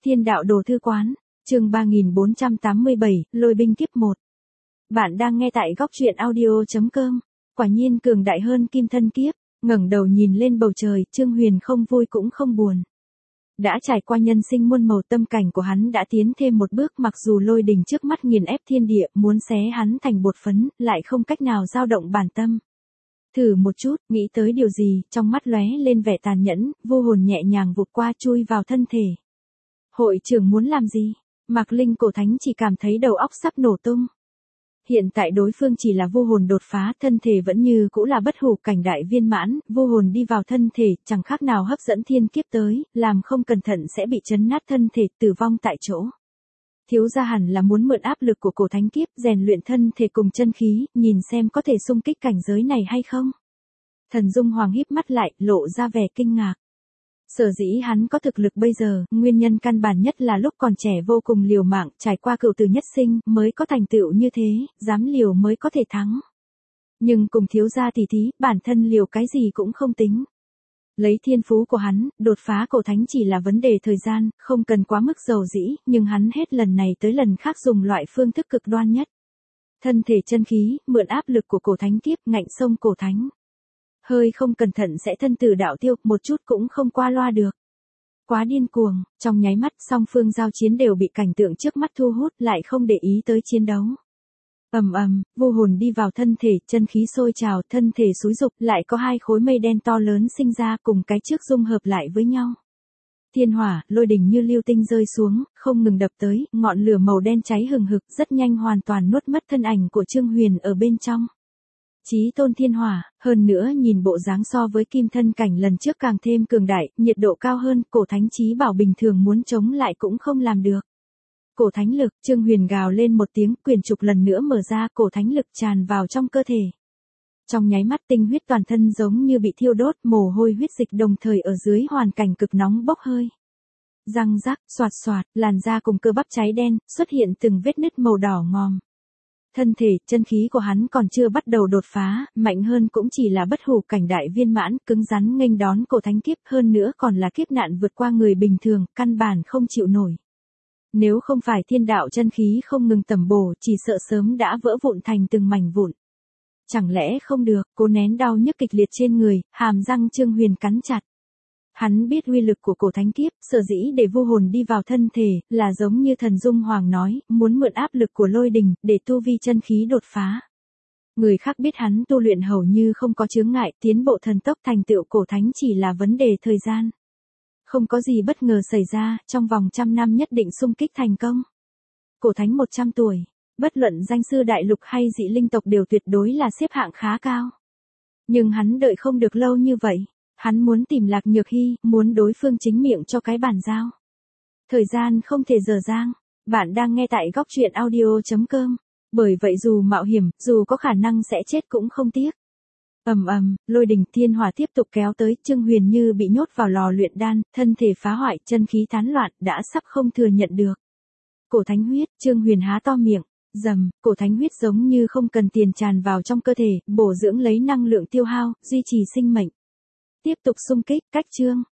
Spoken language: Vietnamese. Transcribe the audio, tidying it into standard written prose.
Thiên đạo đồ thư quán, chương 3487, lôi binh kiếp 1. Bạn đang nghe tại góc truyện audio.com. Quả nhiên cường đại hơn kim thân kiếp, ngẩng đầu nhìn lên bầu trời, Trương Huyền không vui cũng không buồn. Đã trải qua nhân sinh muôn màu, tâm cảnh của hắn đã tiến thêm một bước, mặc dù lôi đình trước mắt nghiền ép thiên địa, muốn xé hắn thành bột phấn, lại không cách nào dao động bản tâm. Thử một chút, nghĩ tới điều gì, trong mắt lóe lên vẻ tàn nhẫn, vô hồn nhẹ nhàng vụt qua chui vào thân thể. Hội trưởng muốn làm gì? Mạc Linh cổ thánh chỉ cảm thấy đầu óc sắp nổ tung. Hiện tại đối phương chỉ là vô hồn đột phá, thân thể vẫn như cũ là bất hủ cảnh đại viên mãn, vô hồn đi vào thân thể, chẳng khác nào hấp dẫn thiên kiếp tới, làm không cẩn thận sẽ bị chấn nát thân thể, tử vong tại chỗ. Thiếu gia hẳn là muốn mượn áp lực của cổ thánh kiếp, rèn luyện thân thể cùng chân khí, nhìn xem có thể xung kích cảnh giới này hay không. Thần Dung Hoàng híp mắt lại, lộ ra vẻ kinh ngạc. Sở dĩ hắn có thực lực bây giờ, nguyên nhân căn bản nhất là lúc còn trẻ vô cùng liều mạng, trải qua cựu tử nhất sinh, mới có thành tựu như thế, dám liều mới có thể thắng. Nhưng cùng thiếu gia tỷ thí, bản thân liều cái gì cũng không tính. Lấy thiên phú của hắn, đột phá cổ thánh chỉ là vấn đề thời gian, không cần quá mức dầu dĩ, nhưng hắn hết lần này tới lần khác dùng loại phương thức cực đoan nhất. Thân thể chân khí, mượn áp lực của cổ thánh kiếp, ngạnh sông cổ thánh. Hơi không cẩn thận sẽ thân tử đạo tiêu, một chút cũng không qua loa được. Quá điên cuồng, trong nháy mắt song phương giao chiến đều bị cảnh tượng trước mắt thu hút, lại không để ý tới chiến đấu. Vô hồn đi vào thân thể, chân khí sôi trào, thân thể xúi dục, lại có hai khối mây đen to lớn sinh ra, cùng cái trước dung hợp lại với nhau. Thiên hỏa, lôi đình như lưu tinh rơi xuống, không ngừng đập tới, ngọn lửa màu đen cháy hừng hực, rất nhanh hoàn toàn nuốt mất thân ảnh của Trương Huyền ở bên trong. Chí tôn thiên hỏa, hơn nữa nhìn bộ dáng so với kim thân cảnh lần trước càng thêm cường đại, nhiệt độ cao hơn, cổ thánh chí bảo bình thường muốn chống lại cũng không làm được. Cổ thánh lực, Trương Huyền gào lên một tiếng, quyển trục lần nữa mở ra, cổ thánh lực tràn vào trong cơ thể. Trong nháy mắt tinh huyết toàn thân giống như bị thiêu đốt, mồ hôi huyết dịch đồng thời ở dưới hoàn cảnh cực nóng bốc hơi. Răng rắc, xoạt xoạt, làn da cùng cơ bắp cháy đen, xuất hiện từng vết nứt màu đỏ ngòm. Thân thể, chân khí của hắn còn chưa bắt đầu đột phá, mạnh hơn cũng chỉ là bất hủ cảnh đại viên mãn, cứng rắn nghênh đón cổ thánh kiếp, hơn nữa còn là kiếp nạn vượt qua người bình thường, căn bản không chịu nổi. Nếu không phải thiên đạo chân khí không ngừng tẩm bổ, chỉ sợ sớm đã vỡ vụn thành từng mảnh vụn. Chẳng lẽ không được, cố nén đau nhức kịch liệt trên người, hàm răng Trương Huyền cắn chặt. Hắn biết uy lực của cổ thánh kiếp, sở dĩ để vô hồn đi vào thân thể, là giống như thần Dung Hoàng nói, muốn mượn áp lực của lôi đình, để tu vi chân khí đột phá. Người khác biết hắn tu luyện hầu như không có chướng ngại, tiến bộ thần tốc thành tựu cổ thánh chỉ là vấn đề thời gian. Không có gì bất ngờ xảy ra, trong vòng 100 năm nhất định xung kích thành công. Cổ thánh 100 tuổi, bất luận danh sư đại lục hay dị linh tộc đều tuyệt đối là xếp hạng khá cao. Nhưng hắn đợi không được lâu như vậy. Hắn muốn tìm Lạc Nhược Hy, muốn đối phương chính miệng cho cái bản giao. Thời gian không thể dở dang. Bạn đang nghe tại góc truyện audio.com. Bởi vậy dù mạo hiểm, dù có khả năng sẽ chết cũng không tiếc. Lôi đình thiên hỏa tiếp tục kéo tới, Trương Huyền như bị nhốt vào lò luyện đan, thân thể phá hoại, chân khí tán loạn, đã sắp không thừa nhận được. Cổ thánh huyết, Trương Huyền há to miệng. Cổ thánh huyết giống như không cần tiền tràn vào trong cơ thể, bổ dưỡng lấy năng lượng tiêu hao, duy trì sinh mệnh. Tiếp tục xung kích, cách chương,